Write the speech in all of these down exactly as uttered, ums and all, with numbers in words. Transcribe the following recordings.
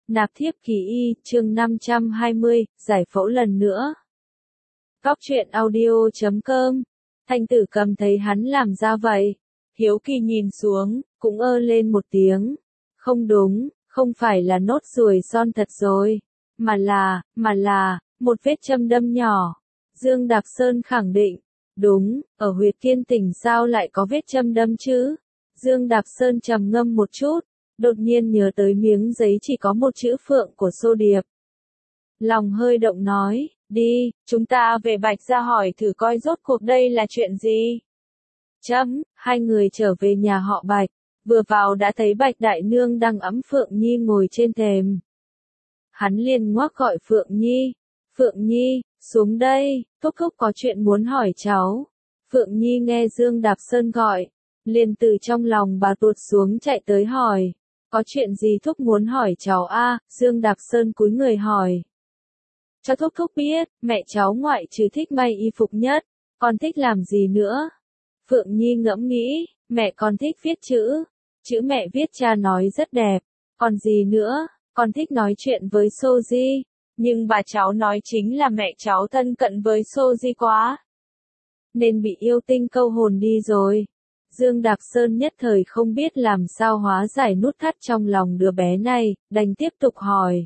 Nạp thiếp kỳ y, chương năm trăm hai mươi, giải phẫu lần nữa. Góc truyện audio chấm com. Thanh Tử Cầm thấy hắn làm ra vậy, hiếu kỳ nhìn xuống, cũng ơ lên một tiếng. Không đúng, không phải là nốt ruồi son thật rồi, mà là, mà là, một vết châm đâm nhỏ. Dương Đạp Sơn khẳng định, đúng, ở huyệt Kiên Tỉnh sao lại có vết châm đâm chứ? Dương Đạp Sơn trầm ngâm một chút, đột nhiên nhớ tới miếng giấy chỉ có một chữ Phượng của Xô Điệp. Lòng hơi động nói, đi, chúng ta về Bạch Gia hỏi thử coi rốt cuộc đây là chuyện gì. Chấm, hai người trở về nhà họ Bạch, vừa vào đã thấy Bạch Đại Nương đang ẵm Phượng Nhi ngồi trên thềm. Hắn liền ngoác gọi Phượng Nhi, Phượng Nhi, xuống đây, Thúc Thúc có chuyện muốn hỏi cháu. Phượng Nhi nghe Dương Đạp Sơn gọi, liền từ trong lòng bà tuột xuống chạy tới hỏi. Có chuyện gì Thúc muốn hỏi cháu a? À? Dương Đạp Sơn cúi người hỏi. Cho Thúc Thúc biết, mẹ cháu ngoại trừ thích may y phục nhất, còn thích làm gì nữa? Phượng Nhi ngẫm nghĩ, mẹ còn thích viết chữ. Chữ mẹ viết cha nói rất đẹp. Còn gì nữa, con thích nói chuyện với Soji. Nhưng bà cháu nói chính là mẹ cháu thân cận với Soji quá. Nên bị yêu tinh câu hồn đi rồi. Dương Đạp Sơn nhất thời không biết làm sao hóa giải nút thắt trong lòng đứa bé này, đành tiếp tục hỏi.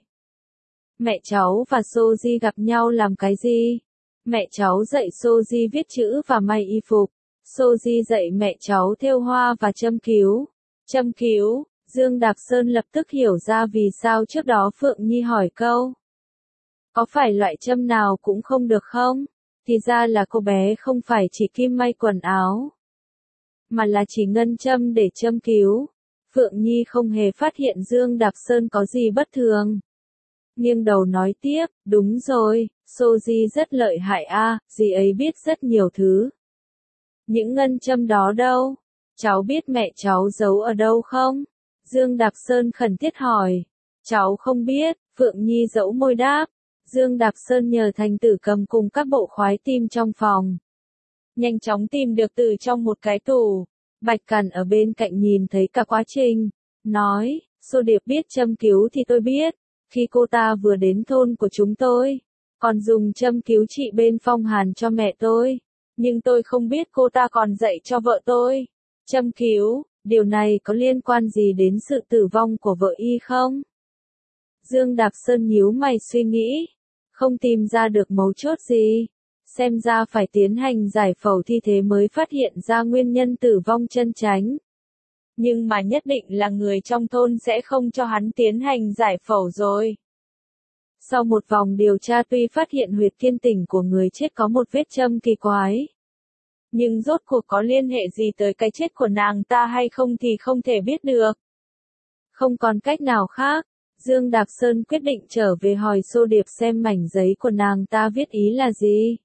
Mẹ cháu và Soji gặp nhau làm cái gì? Mẹ cháu dạy Soji viết chữ và may y phục. Soji dạy mẹ cháu thêu hoa và châm cứu. Châm cứu, Dương Đạp Sơn lập tức hiểu ra vì sao trước đó Phượng Nhi hỏi câu. Có phải loại châm nào cũng không được không? Thì ra là cô bé không phải chỉ kim may quần áo, mà là chỉ ngân châm để châm cứu. Phượng Nhi không hề phát hiện Dương Đạp Sơn có gì bất thường. Nghiêng đầu nói tiếp, đúng rồi, Soji rất lợi hại a, à, dì ấy biết rất nhiều thứ. Những ngân châm đó đâu? Cháu biết mẹ cháu giấu ở đâu không? Dương Đạp Sơn khẩn thiết hỏi. Cháu không biết, Phượng Nhi dẫu môi đáp. Dương Đạp Sơn nhờ Thành Tử Cầm cùng các bộ khoái tim trong phòng. Nhanh chóng tìm được từ trong một cái tủ. Bạch Cằn ở bên cạnh nhìn thấy cả quá trình. Nói, Xô Điệp biết châm cứu thì tôi biết. Khi cô ta vừa đến thôn của chúng tôi, còn dùng châm cứu trị bên phong hàn cho mẹ tôi. Nhưng tôi không biết cô ta còn dạy cho vợ tôi. Châm cứu, điều này có liên quan gì đến sự tử vong của vợ y không? Dương Đạp Sơn nhíu mày suy nghĩ. Không tìm ra được mấu chốt gì. Xem ra phải tiến hành giải phẫu thi thể mới phát hiện ra nguyên nhân tử vong chân chánh. Nhưng mà nhất định là người trong thôn sẽ không cho hắn tiến hành giải phẫu rồi. Sau một vòng điều tra tuy phát hiện huyệt Kiên Tỉnh của người chết có một vết châm kỳ quái. Nhưng rốt cuộc có liên hệ gì tới cái chết của nàng ta hay không thì không thể biết được. Không còn cách nào khác. Dương Đạp Sơn quyết định trở về hỏi Xô Điệp xem mảnh giấy của nàng ta viết ý là gì.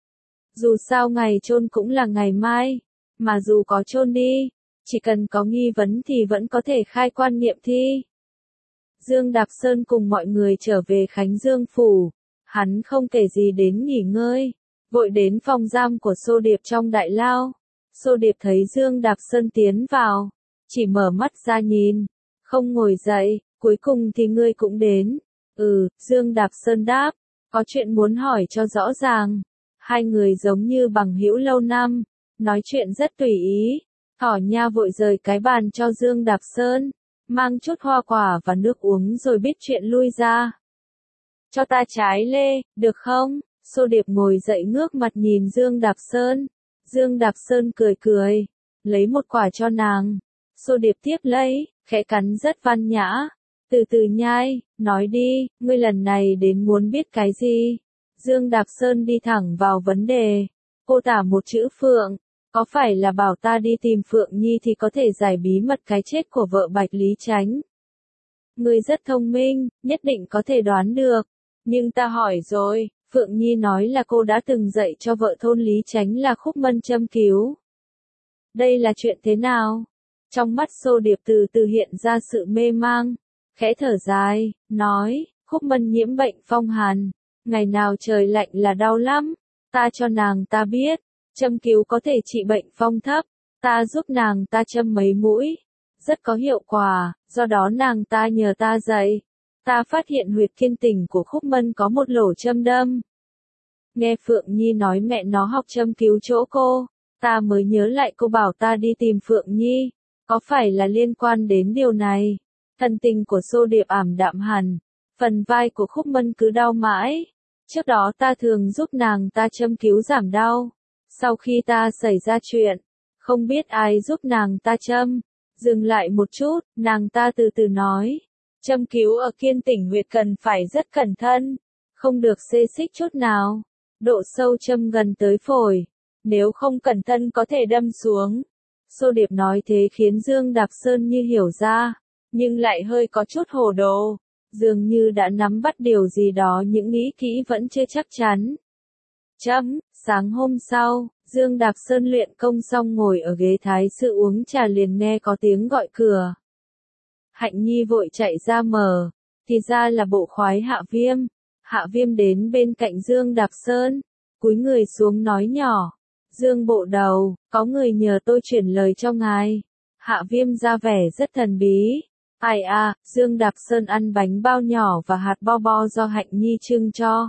Dù sao ngày chôn cũng là ngày mai, mà dù có chôn đi, chỉ cần có nghi vấn thì vẫn có thể khai quan nghiệm thi. Dương Đạp Sơn cùng mọi người trở về Khánh Dương Phủ, hắn không kể gì đến nghỉ ngơi, vội đến phòng giam của Xô Điệp trong đại lao. Xô Điệp thấy Dương Đạp Sơn tiến vào, chỉ mở mắt ra nhìn, không ngồi dậy. Cuối cùng thì ngươi cũng đến. Ừ, Dương Đạp Sơn đáp, có chuyện muốn hỏi cho rõ ràng. Hai người giống như bằng hữu lâu năm, nói chuyện rất tùy ý. Thỏ Nha vội rời cái bàn cho Dương Đạp Sơn, mang chút hoa quả và nước uống rồi biết chuyện lui ra. Cho ta trái lê, được không? Xô Điệp ngồi dậy ngước mặt nhìn Dương Đạp Sơn. Dương Đạp Sơn cười cười, lấy một quả cho nàng. Xô Điệp tiếp lấy, khẽ cắn rất văn nhã. Từ từ nhai, nói đi, ngươi lần này đến muốn biết cái gì? Dương Đạp Sơn đi thẳng vào vấn đề. Cô tả một chữ Phượng, có phải là bảo ta đi tìm Phượng Nhi thì có thể giải bí mật cái chết của vợ Bạch Lý Chánh? Ngươi rất thông minh, nhất định có thể đoán được. Nhưng ta hỏi rồi, Phượng Nhi nói là cô đã từng dạy cho vợ thôn Lý Chánh là Khúc Mân châm cứu. Đây là chuyện thế nào? Trong mắt Xô Điệp từ từ hiện ra sự mê mang. Khẽ thở dài, nói, Khúc Mân nhiễm bệnh phong hàn, ngày nào trời lạnh là đau lắm, ta cho nàng ta biết, châm cứu có thể trị bệnh phong thấp, ta giúp nàng ta châm mấy mũi, rất có hiệu quả, do đó nàng ta nhờ ta dạy. ta phát hiện huyệt thiên tình của Khúc Mân có một lỗ châm đâm. Nghe Phượng Nhi nói mẹ nó học châm cứu chỗ cô, ta mới nhớ lại cô bảo ta đi tìm Phượng Nhi, có phải là liên quan đến điều này? Thần tình của Xô Điệp ảm đạm hẳn, phần vai của Khúc Mân cứ đau mãi. Trước đó ta thường giúp nàng ta châm cứu giảm đau. Sau khi ta xảy ra chuyện, không biết ai giúp nàng ta châm. Dừng lại một chút, nàng ta từ từ nói. Châm cứu ở kiên tỉnh huyệt cần phải rất cẩn thận, không được xê xích chút nào. Độ sâu châm gần tới phổi, nếu không cẩn thận có thể đâm xuống. Xô Điệp nói thế khiến Dương Đạp Sơn như hiểu ra, nhưng lại hơi có chút hồ đồ. Dường như đã nắm bắt điều gì đó những nghĩ kỹ vẫn chưa chắc chắn. Chấm, sáng hôm sau, Dương Đạp Sơn luyện công xong ngồi ở ghế thái sư uống trà liền nghe có tiếng gọi cửa. Hạnh Nhi vội chạy ra mở, thì ra là bộ khoái Hạ Viêm. Hạ Viêm đến bên cạnh Dương Đạp Sơn, cúi người xuống nói nhỏ. Dương bộ đầu, có người nhờ tôi chuyển lời cho ngài. Hạ Viêm ra vẻ rất thần bí. Ai à, Dương Đạp Sơn ăn bánh bao nhỏ và hạt bo bo do Hạnh Nhi trưng cho.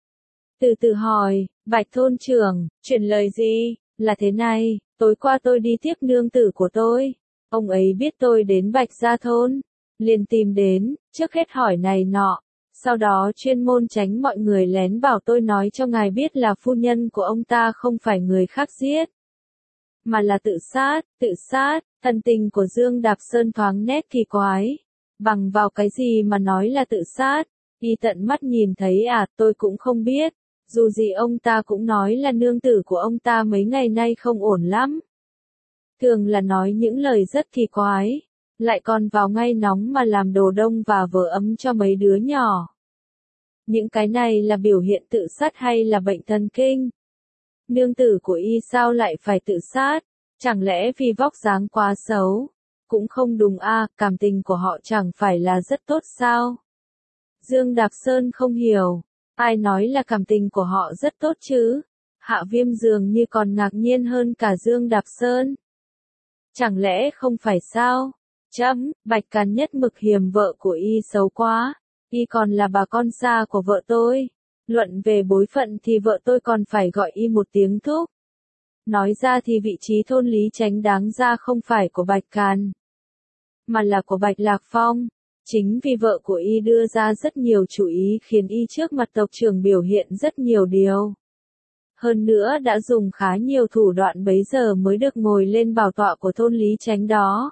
Từ từ hỏi, Bạch thôn trưởng, chuyển lời gì? Là thế này, tối qua tôi đi tiếp nương tử của tôi. Ông ấy biết tôi đến Bạch Gia thôn, liền tìm đến, trước hết hỏi này nọ. Sau đó chuyên môn tránh mọi người lén bảo tôi nói cho ngài biết là phu nhân của ông ta không phải người khác giết, mà là tự sát, tự sát. Thần tình của Dương Đạp Sơn thoáng nét kỳ quái. Bằng vào cái gì mà nói là tự sát? Y tận mắt nhìn thấy à, tôi cũng không biết. Dù gì ông ta cũng nói là nương tử của ông ta mấy ngày nay không ổn lắm. Thường là nói những lời rất kỳ quái, lại còn vào ngay nóng mà làm đồ đông và vở ấm cho mấy đứa nhỏ. Những cái này là biểu hiện tự sát hay là bệnh thần kinh? Nương tử của y sao lại phải tự sát? Chẳng lẽ vì vóc dáng quá xấu? Cũng không đúng a, à, cảm tình của họ chẳng phải là rất tốt sao? Dương Đạp Sơn không hiểu, ai nói là cảm tình của họ rất tốt chứ? Hạ Viêm dường như còn ngạc nhiên hơn cả Dương Đạp Sơn. Chẳng lẽ không phải sao? Chấm, Bạch Càn nhất mực hiềm vợ của y xấu quá, y còn là bà con xa của vợ tôi. Luận về bối phận thì vợ tôi còn phải gọi y một tiếng thúc. Nói ra thì vị trí thôn Lý Chánh đáng ra không phải của Bạch Càn, mà là của Bạch Lạc Phong. Chính vì vợ của y đưa ra rất nhiều chủ ý khiến y trước mặt tộc trưởng biểu hiện rất nhiều điều. Hơn nữa đã dùng khá nhiều thủ đoạn bấy giờ mới được ngồi lên bảo tọa của thôn Lý Chánh đó.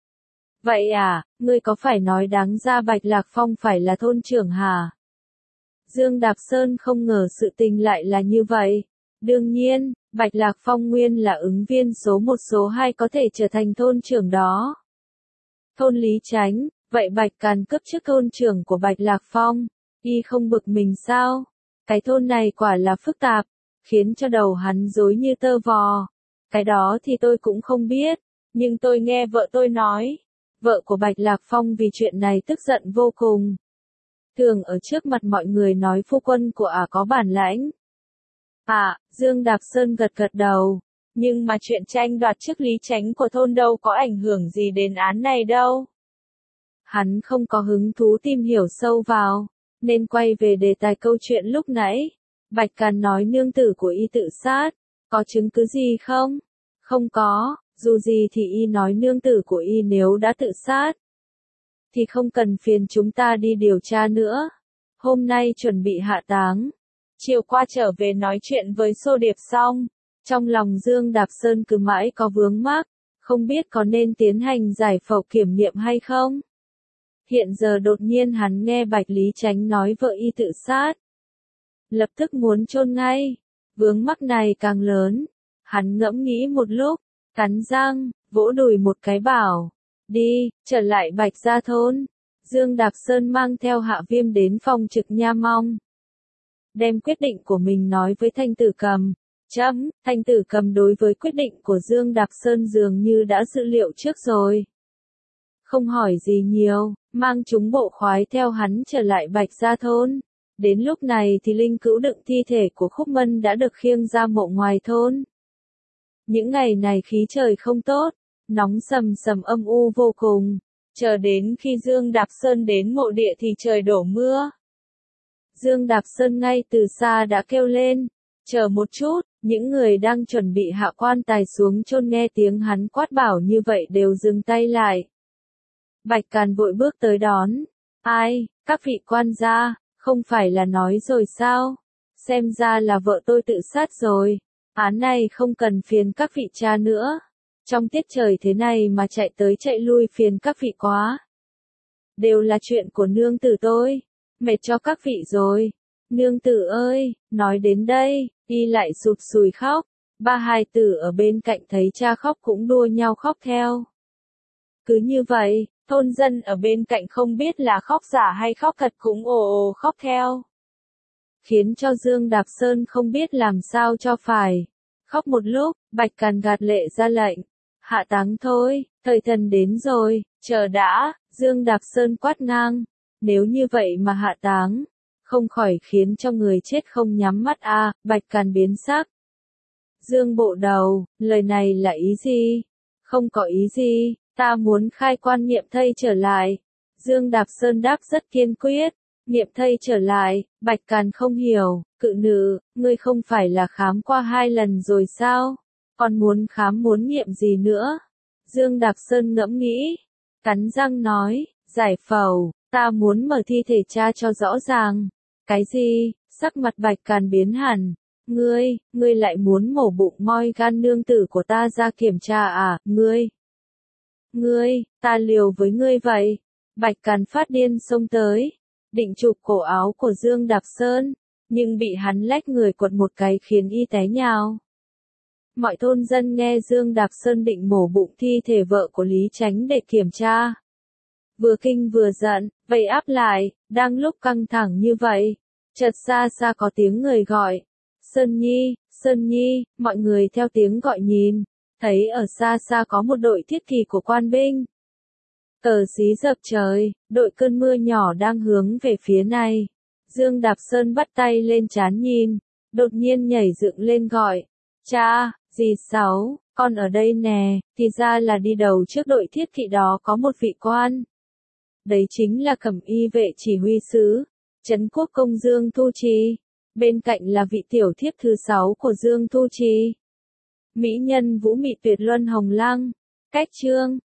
Vậy à, ngươi có phải nói đáng ra Bạch Lạc Phong phải là thôn trưởng hả? Dương Đạp Sơn không ngờ sự tình lại là như vậy. Đương nhiên, Bạch Lạc Phong nguyên là ứng viên số một số hai có thể trở thành thôn trưởng đó. Thôn Lý Chánh, vậy Bạch Càn cấp chức thôn trưởng của Bạch Lạc Phong, y không bực mình sao? Cái thôn này quả là phức tạp, khiến cho đầu hắn rối như tơ vò. Cái đó thì tôi cũng không biết, nhưng tôi nghe vợ tôi nói, vợ của Bạch Lạc Phong vì chuyện này tức giận vô cùng. Thường ở trước mặt mọi người nói phu quân của ả có bản lãnh. À, Dương Đạp Sơn gật gật đầu, nhưng mà chuyện tranh đoạt chức Lý Chánh của thôn đâu có ảnh hưởng gì đến án này đâu. Hắn không có hứng thú tìm hiểu sâu vào, nên quay về đề tài câu chuyện lúc nãy. Bạch Càn nói nương tử của y tự sát, có chứng cứ gì không? Không có, dù gì thì y nói nương tử của y nếu đã tự sát, thì không cần phiền chúng ta đi điều tra nữa. Hôm nay chuẩn bị hạ táng, chiều qua trở về nói chuyện với Xô Điệp xong, trong lòng Dương Đạp Sơn cứ mãi có vướng mắc, không biết có nên tiến hành giải phẫu kiểm nghiệm hay không. Hiện giờ đột nhiên hắn nghe Bạch Lý Chánh nói vợ y tự sát, lập tức muốn chôn ngay. Vướng mắc này càng lớn, hắn ngẫm nghĩ một lúc, cắn răng, vỗ đùi một cái bảo, đi, trở lại Bạch Gia thôn. Dương Đạp Sơn mang theo Hạ Viêm đến phòng trực nha mong, đem quyết định của mình nói với Thanh Tử Cầm. Chấm, Thanh Tử Cầm đối với quyết định của Dương Đạp Sơn dường như đã dự liệu trước rồi. Không hỏi gì nhiều, mang chúng bộ khoái theo hắn trở lại Bạch Gia thôn. Đến lúc này thì linh cữu đựng thi thể của Khúc Mân đã được khiêng ra mộ ngoài thôn. Những ngày này khí trời không tốt, nóng sầm sầm âm u vô cùng. Chờ đến khi Dương Đạp Sơn đến mộ địa thì trời đổ mưa. Dương Đạp Sơn ngay từ xa đã kêu lên, chờ một chút, những người đang chuẩn bị hạ quan tài xuống chôn nghe tiếng hắn quát bảo như vậy đều dừng tay lại. Bạch Càn vội bước tới đón, ai, các vị quan gia, không phải là nói rồi sao, xem ra là vợ tôi tự sát rồi, án này không cần phiền các vị cha nữa, trong tiết trời thế này mà chạy tới chạy lui phiền các vị quá. Đều là chuyện của nương tử tôi, mệt cho các vị rồi. Nương tử ơi, nói đến đây, y lại sụt sùi khóc, ba hài tử ở bên cạnh thấy cha khóc cũng đua nhau khóc theo. Cứ như vậy, thôn dân ở bên cạnh không biết là khóc giả hay khóc thật cũng ồ ồ khóc theo. Khiến cho Dương Đạp Sơn không biết làm sao cho phải. Khóc một lúc, Bạch Càn gạt lệ ra lệnh. Hạ táng thôi, thời thần đến rồi, chờ đã, Dương Đạp Sơn quát ngang. Nếu như vậy mà hạ táng, không khỏi khiến cho người chết không nhắm mắt a. À, Bạch Càn biến sắc. Dương bộ đầu, lời này là ý gì? Không có ý gì, ta muốn khai quan Niệm Thây trở lại. Dương Đạp Sơn đáp rất kiên quyết. Niệm Thây trở lại, Bạch Càn không hiểu, cự nữ, ngươi không phải là khám qua hai lần rồi sao? Còn muốn khám muốn nghiệm gì nữa? Dương Đạp Sơn ngẫm nghĩ, cắn răng nói, giải phẫu, ta muốn mở thi thể cha cho rõ ràng. Cái gì? Sắc mặt Bạch Càn biến hẳn. Ngươi, ngươi lại muốn mổ bụng moi gan nương tử của ta ra kiểm tra à, ngươi? Ngươi, ta liều với ngươi vậy. Bạch Càn phát điên xông tới, định chụp cổ áo của Dương Đạp Sơn, nhưng bị hắn lách người quật một cái khiến y té nhào. Mọi thôn dân nghe Dương Đạp Sơn định mổ bụng thi thể vợ của Lý Chánh để kiểm tra. Vừa kinh vừa giận, vây áp lại, đang lúc căng thẳng như vậy. Chợt xa xa có tiếng người gọi. Sơn Nhi, Sơn Nhi, mọi người theo tiếng gọi nhìn. Thấy ở xa xa có một đội thiết kỳ của quan binh. Cờ xí dập trời, đội cơn mưa nhỏ đang hướng về phía này. Dương Đạp Sơn bắt tay lên trán nhìn, đột nhiên nhảy dựng lên gọi. Cha, dì Sáu, con ở đây nè, thì ra là đi đầu trước đội thiết kỵ đó có một vị quan. Đấy chính là Cẩm Y vệ chỉ huy sứ, Trấn Quốc công Dương Thu Trì. Bên cạnh là vị tiểu thiếp thứ sáu của Dương Thu Trì. Mỹ nhân vũ mị tuyệt luân Hồng Lăng. Cách chương